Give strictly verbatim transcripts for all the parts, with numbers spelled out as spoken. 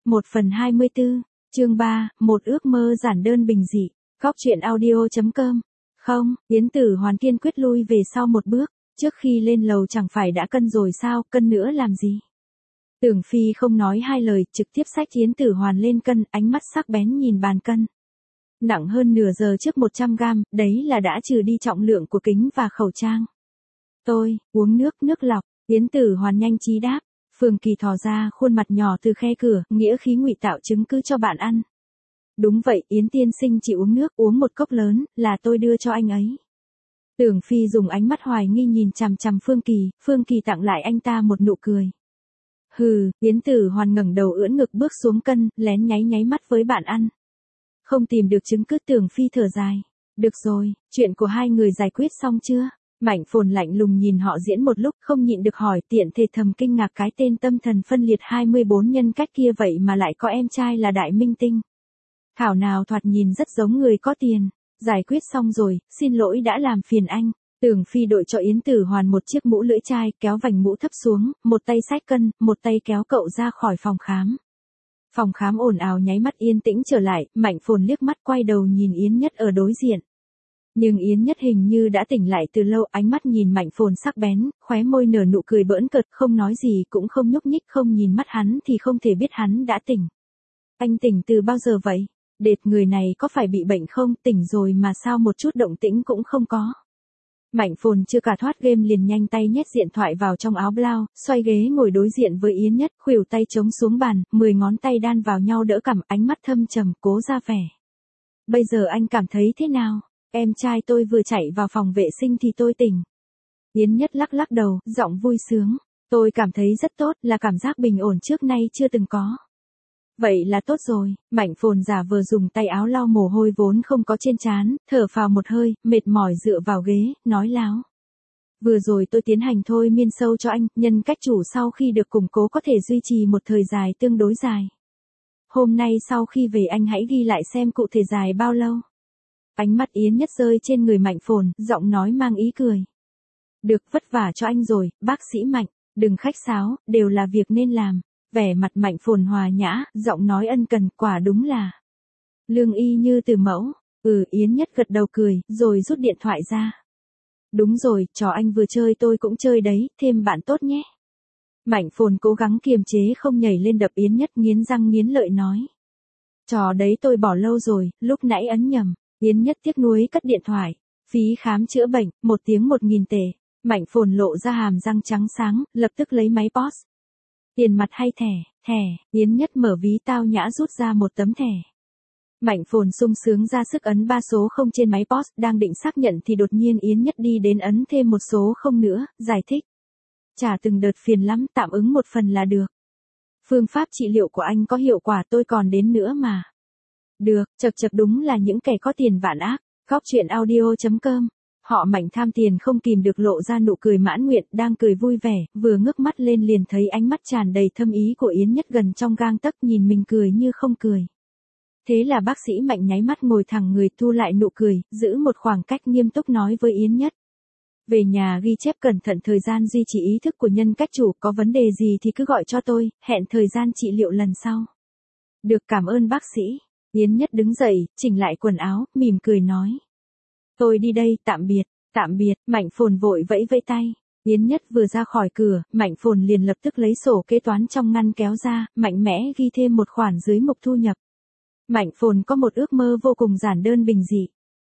Một phần hai mươi tư, chương ba, một ước mơ giản đơn bình dị, góc truyện audio.com. Không, Yến Tử Hoàn kiên quyết lui về sau một bước, trước khi lên lầu chẳng phải đã cân rồi sao, cân nữa làm gì. Tưởng Phi không nói hai lời, trực tiếp xách Yến Tử Hoàn lên cân, ánh mắt sắc bén nhìn bàn cân. Nặng hơn nửa giờ trước một trăm gam, đấy là đã trừ đi trọng lượng của kính và khẩu trang. Tôi, uống nước, nước lọc, Yến Tử Hoàn nhanh trí đáp. Phương Kỳ thò ra khuôn mặt nhỏ từ khe cửa, nghĩa khí ngụy tạo chứng cứ cho bạn ăn. Đúng vậy, Yến tiên sinh chỉ uống nước, uống một cốc lớn, là tôi đưa cho anh ấy. Tưởng Phi dùng ánh mắt hoài nghi nhìn chằm chằm Phương Kỳ, Phương Kỳ tặng lại anh ta một nụ cười. Hừ, Yến Tử Hoàn ngẩng đầu ưỡn ngực bước xuống cân, lén nháy nháy mắt với bạn ăn. Không tìm được chứng cứ. Tưởng Phi thở dài. Được rồi, chuyện của hai người giải quyết xong chưa? Mạnh Phồn lạnh lùng nhìn họ diễn một lúc, không nhịn được hỏi, tiện thể thầm kinh ngạc cái tên tâm thần phân liệt hai mươi bốn nhân cách kia vậy mà lại có em trai là đại minh tinh. Thảo nào thoạt nhìn rất giống người có tiền. Giải quyết xong rồi, xin lỗi đã làm phiền anh. Tưởng Phi đội cho Yến Tử Hoàn một chiếc mũ lưỡi chai, kéo vành mũ thấp xuống, một tay xách cân, một tay kéo cậu ra khỏi phòng khám. Phòng khám ồn ào nháy mắt yên tĩnh trở lại, Mạnh Phồn liếc mắt quay đầu nhìn Yến Nhất ở đối diện. Nhưng Yến Nhất hình như đã tỉnh lại từ lâu, ánh mắt nhìn Mạnh Phồn sắc bén, khóe môi nở nụ cười bỡn cợt, không nói gì cũng không nhúc nhích, không nhìn mắt hắn thì không thể biết hắn đã tỉnh. Anh tỉnh từ bao giờ vậy? Đệt, người này có phải bị bệnh không? Tỉnh rồi mà sao một chút động tĩnh cũng không có. Mạnh Phồn chưa cả thoát game liền nhanh tay nhét điện thoại vào trong áo blau, xoay ghế ngồi đối diện với Yến Nhất, khuỷu tay chống xuống bàn, mười ngón tay đan vào nhau đỡ cằm, ánh mắt thâm trầm, cố ra vẻ. Bây giờ anh cảm thấy thế nào? Em trai tôi vừa chạy vào phòng vệ sinh thì tôi tỉnh. Yến Nhất lắc lắc đầu, giọng vui sướng. Tôi cảm thấy rất tốt, là cảm giác bình ổn trước nay chưa từng có. Vậy là tốt rồi. Mạnh Phồn giả vờ dùng tay áo lau mồ hôi vốn không có trên trán, thở phào một hơi, mệt mỏi dựa vào ghế, nói láo. Vừa rồi tôi tiến hành thôi miên sâu cho anh, nhân cách chủ sau khi được củng cố có thể duy trì một thời dài tương đối dài. Hôm nay sau khi về anh hãy ghi lại xem cụ thể dài bao lâu. Ánh mắt Yến Nhất rơi trên người Mạnh Phồn, giọng nói mang ý cười. Được, vất vả cho anh rồi, bác sĩ Mạnh, đừng khách sáo, đều là việc nên làm. Vẻ mặt Mạnh Phồn hòa nhã, giọng nói ân cần, quả đúng là lương y như từ mẫu. Ừ, Yến Nhất gật đầu cười, rồi rút điện thoại ra. Đúng rồi, trò anh vừa chơi tôi cũng chơi đấy, thêm bạn tốt nhé. Mạnh Phồn cố gắng kiềm chế không nhảy lên đập Yến Nhất, nghiến răng nghiến lợi nói. Trò đấy tôi bỏ lâu rồi, lúc nãy ấn nhầm. Yến Nhất tiếc nuối cất điện thoại. Phí khám chữa bệnh, một tiếng một nghìn tệ. Mạnh Phồn lộ ra hàm răng trắng sáng, lập tức lấy máy pê ô ét. Tiền mặt hay thẻ? Thẻ. Yến Nhất mở ví tao nhã rút ra một tấm thẻ. Mạnh Phồn sung sướng ra sức ấn ba số không trên máy pê ô ét, đang định xác nhận thì đột nhiên Yến Nhất đi đến ấn thêm một số không nữa, giải thích. Chả từng đợt phiền lắm, tạm ứng một phần là được. Phương pháp trị liệu của anh có hiệu quả, tôi còn đến nữa mà. Được, chật chật, đúng là những kẻ có tiền vạn ác. Góc truyện audio.com. Họ Mạnh tham tiền không kìm được lộ ra nụ cười mãn nguyện, đang cười vui vẻ, vừa ngước mắt lên liền thấy ánh mắt tràn đầy thâm ý của Yến Nhất gần trong gang tấc, nhìn mình cười như không cười. Thế là bác sĩ Mạnh nháy mắt ngồi thẳng người, thu lại nụ cười, giữ một khoảng cách, nghiêm túc nói với Yến Nhất. Về nhà ghi chép cẩn thận thời gian duy trì ý thức của nhân cách chủ, có vấn đề gì thì cứ gọi cho tôi, hẹn thời gian trị liệu lần sau. Được, cảm ơn bác sĩ. Yến Nhất đứng dậy, chỉnh lại quần áo, mỉm cười nói. Tôi đi đây, tạm biệt, tạm biệt. Mạnh Phồn vội vẫy vẫy tay. Yến Nhất vừa ra khỏi cửa, Mạnh Phồn liền lập tức lấy sổ kế toán trong ngăn kéo ra, mạnh mẽ ghi thêm một khoản dưới mục thu nhập. Mạnh Phồn có một ước mơ vô cùng giản đơn bình dị.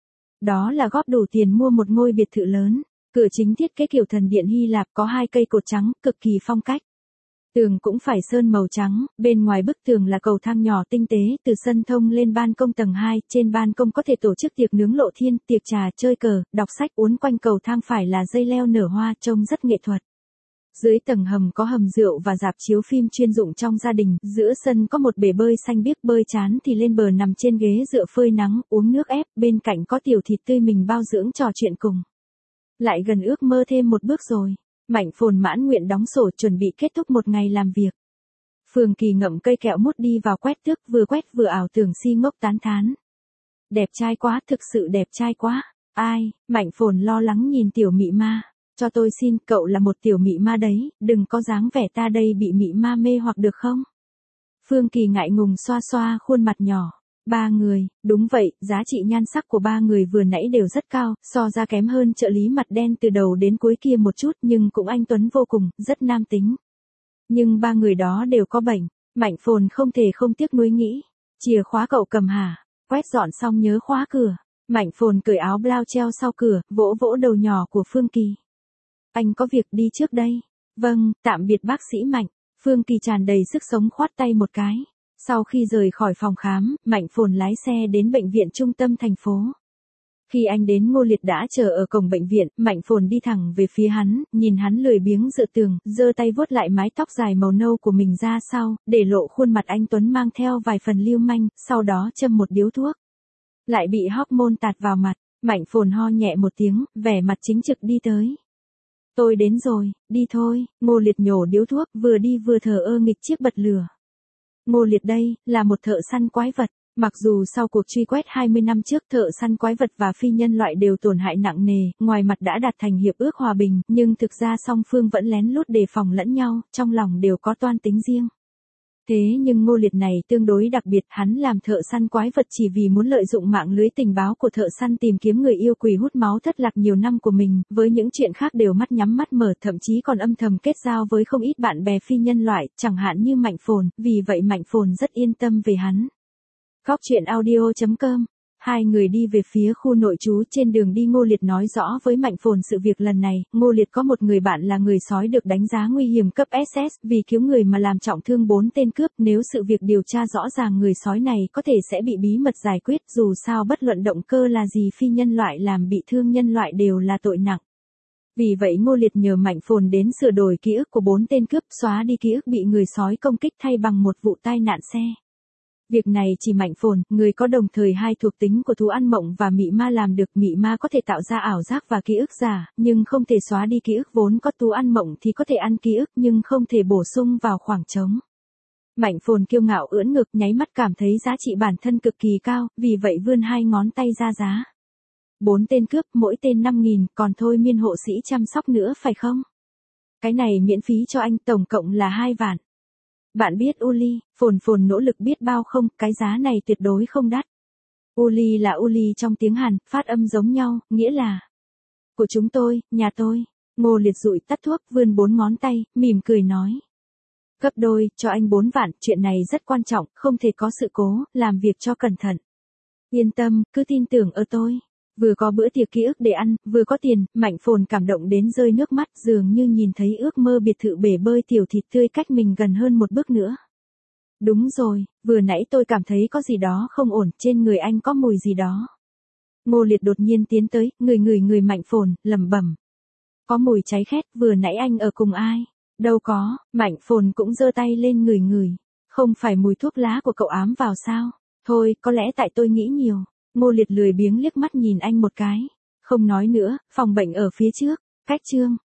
Đó là góp đủ tiền mua một ngôi biệt thự lớn, cửa chính thiết kế kiểu thần điện Hy Lạp, có hai cây cột trắng, cực kỳ phong cách. Tường cũng phải sơn màu trắng, bên ngoài bức tường là cầu thang nhỏ tinh tế, từ sân thông lên ban công tầng hai, trên ban công có thể tổ chức tiệc nướng lộ thiên, tiệc trà, chơi cờ, đọc sách, uốn quanh cầu thang phải là dây leo nở hoa, trông rất nghệ thuật. Dưới tầng hầm có hầm rượu và rạp chiếu phim chuyên dụng trong gia đình, giữa sân có một bể bơi xanh biếc, bơi chán thì lên bờ nằm trên ghế dựa phơi nắng, uống nước ép, bên cạnh có tiểu thịt tươi mình bao dưỡng trò chuyện cùng. Lại gần ước mơ thêm một bước rồi. Mạnh Phồn mãn nguyện đóng sổ, chuẩn bị kết thúc một ngày làm việc. Phương Kỳ ngậm cây kẹo mút đi vào quét tước, vừa quét vừa ảo tưởng si ngốc tán thán. Đẹp trai quá, thực sự đẹp trai quá. Ai? Mạnh Phồn lo lắng nhìn tiểu mị ma. Cho tôi xin, cậu là một tiểu mị ma đấy, đừng có dáng vẻ ta đây bị mị ma mê hoặc được không? Phương Kỳ ngại ngùng xoa xoa khuôn mặt nhỏ. Ba người, đúng vậy, giá trị nhan sắc của ba người vừa nãy đều rất cao, so ra kém hơn trợ lý mặt đen từ đầu đến cuối kia một chút nhưng cũng anh tuấn vô cùng, rất nam tính. Nhưng ba người đó đều có bệnh, Mạnh Phồn không thể không tiếc nuối nghĩ. Chìa khóa cậu cầm hả? Quét dọn xong nhớ khóa cửa. Mạnh Phồn cởi áo blau treo sau cửa, vỗ vỗ đầu nhỏ của Phương Kỳ. Anh có việc đi trước đây. Vâng, tạm biệt bác sĩ Mạnh. Phương Kỳ tràn đầy sức sống khoát tay một cái. Sau khi rời khỏi phòng khám, Mạnh Phồn lái xe đến bệnh viện trung tâm thành phố. Khi anh đến Ngô Liệt đã chờ ở cổng bệnh viện, Mạnh Phồn đi thẳng về phía hắn, nhìn hắn lười biếng dựa tường, giơ tay vuốt lại mái tóc dài màu nâu của mình ra sau, để lộ khuôn mặt anh tuấn mang theo vài phần lưu manh, sau đó châm một điếu thuốc. Lại bị hormone tạt vào mặt, Mạnh Phồn ho nhẹ một tiếng, vẻ mặt chính trực đi tới. Tôi đến rồi, đi thôi. Ngô Liệt nhổ điếu thuốc, vừa đi vừa thờ ơ nghịch chiếc bật lửa. Ngô Liệt đây, là một thợ săn quái vật. Mặc dù sau cuộc truy quét hai mươi năm trước thợ săn quái vật và phi nhân loại đều tổn hại nặng nề, ngoài mặt đã đạt thành hiệp ước hòa bình, nhưng thực ra song phương vẫn lén lút đề phòng lẫn nhau, trong lòng đều có toan tính riêng. Thế nhưng Ngô Liệt này tương đối đặc biệt, hắn làm thợ săn quái vật chỉ vì muốn lợi dụng mạng lưới tình báo của thợ săn tìm kiếm người yêu quỷ hút máu thất lạc nhiều năm của mình, với những chuyện khác đều mắt nhắm mắt mở, thậm chí còn âm thầm kết giao với không ít bạn bè phi nhân loại, chẳng hạn như Mạnh Phồn, vì vậy Mạnh Phồn rất yên tâm về hắn. Góc truyện audio chấm com. Hai người đi về phía khu nội trú, trên đường đi Ngô Liệt nói rõ với Mạnh Phồn sự việc lần này. Ngô Liệt có một người bạn là người sói được đánh giá nguy hiểm cấp ét ét, vì cứu người mà làm trọng thương bốn tên cướp. Nếu sự việc điều tra rõ ràng, người sói này có thể sẽ bị bí mật giải quyết, dù sao bất luận động cơ là gì, phi nhân loại làm bị thương nhân loại đều là tội nặng. Vì vậy Ngô Liệt nhờ Mạnh Phồn đến sửa đổi ký ức của bốn tên cướp, xóa đi ký ức bị người sói công kích thay bằng một vụ tai nạn xe. Việc này chỉ Mạnh Phồn, người có đồng thời hai thuộc tính của thú ăn mộng và mị ma làm được. Mị ma có thể tạo ra ảo giác và ký ức giả, nhưng không thể xóa đi ký ức vốn có. Thú ăn mộng thì có thể ăn ký ức nhưng không thể bổ sung vào khoảng trống. Mạnh Phồn kiêu ngạo ưỡn ngực, nháy mắt cảm thấy giá trị bản thân cực kỳ cao, vì vậy vươn hai ngón tay ra giá. Bốn tên cướp, mỗi tên năm nghìn, còn thôi miên hộ sĩ chăm sóc nữa phải không? Cái này miễn phí cho anh, tổng cộng là hai vạn. Bạn biết Uli, Phồn Phồn nỗ lực biết bao không, cái giá này tuyệt đối không đắt. Uli là Uli trong tiếng Hàn, phát âm giống nhau, nghĩa là của chúng tôi, nhà tôi. Ngô Liệt dụi tắt thuốc, vươn bốn ngón tay, mỉm cười nói. Gấp đôi, cho anh bốn vạn, chuyện này rất quan trọng, không thể có sự cố, làm việc cho cẩn thận. Yên tâm, cứ tin tưởng ở tôi. Vừa có bữa tiệc ký ức để ăn, vừa có tiền, Mạnh Phồn cảm động đến rơi nước mắt, dường như nhìn thấy ước mơ biệt thự bể bơi tiểu thịt tươi cách mình gần hơn một bước nữa. Đúng rồi, vừa nãy tôi cảm thấy có gì đó không ổn, trên người anh có mùi gì đó. Ngô Liệt đột nhiên tiến tới, người người người Mạnh Phồn, lẩm bẩm. Có mùi cháy khét, vừa nãy anh ở cùng ai? Đâu có, Mạnh Phồn cũng giơ tay lên người người. Không phải mùi thuốc lá của cậu ám vào sao? Thôi, có lẽ tại tôi nghĩ nhiều. Ngô Liệt lười biếng liếc mắt nhìn anh một cái. Không nói nữa, phòng bệnh ở phía trước, cách chương.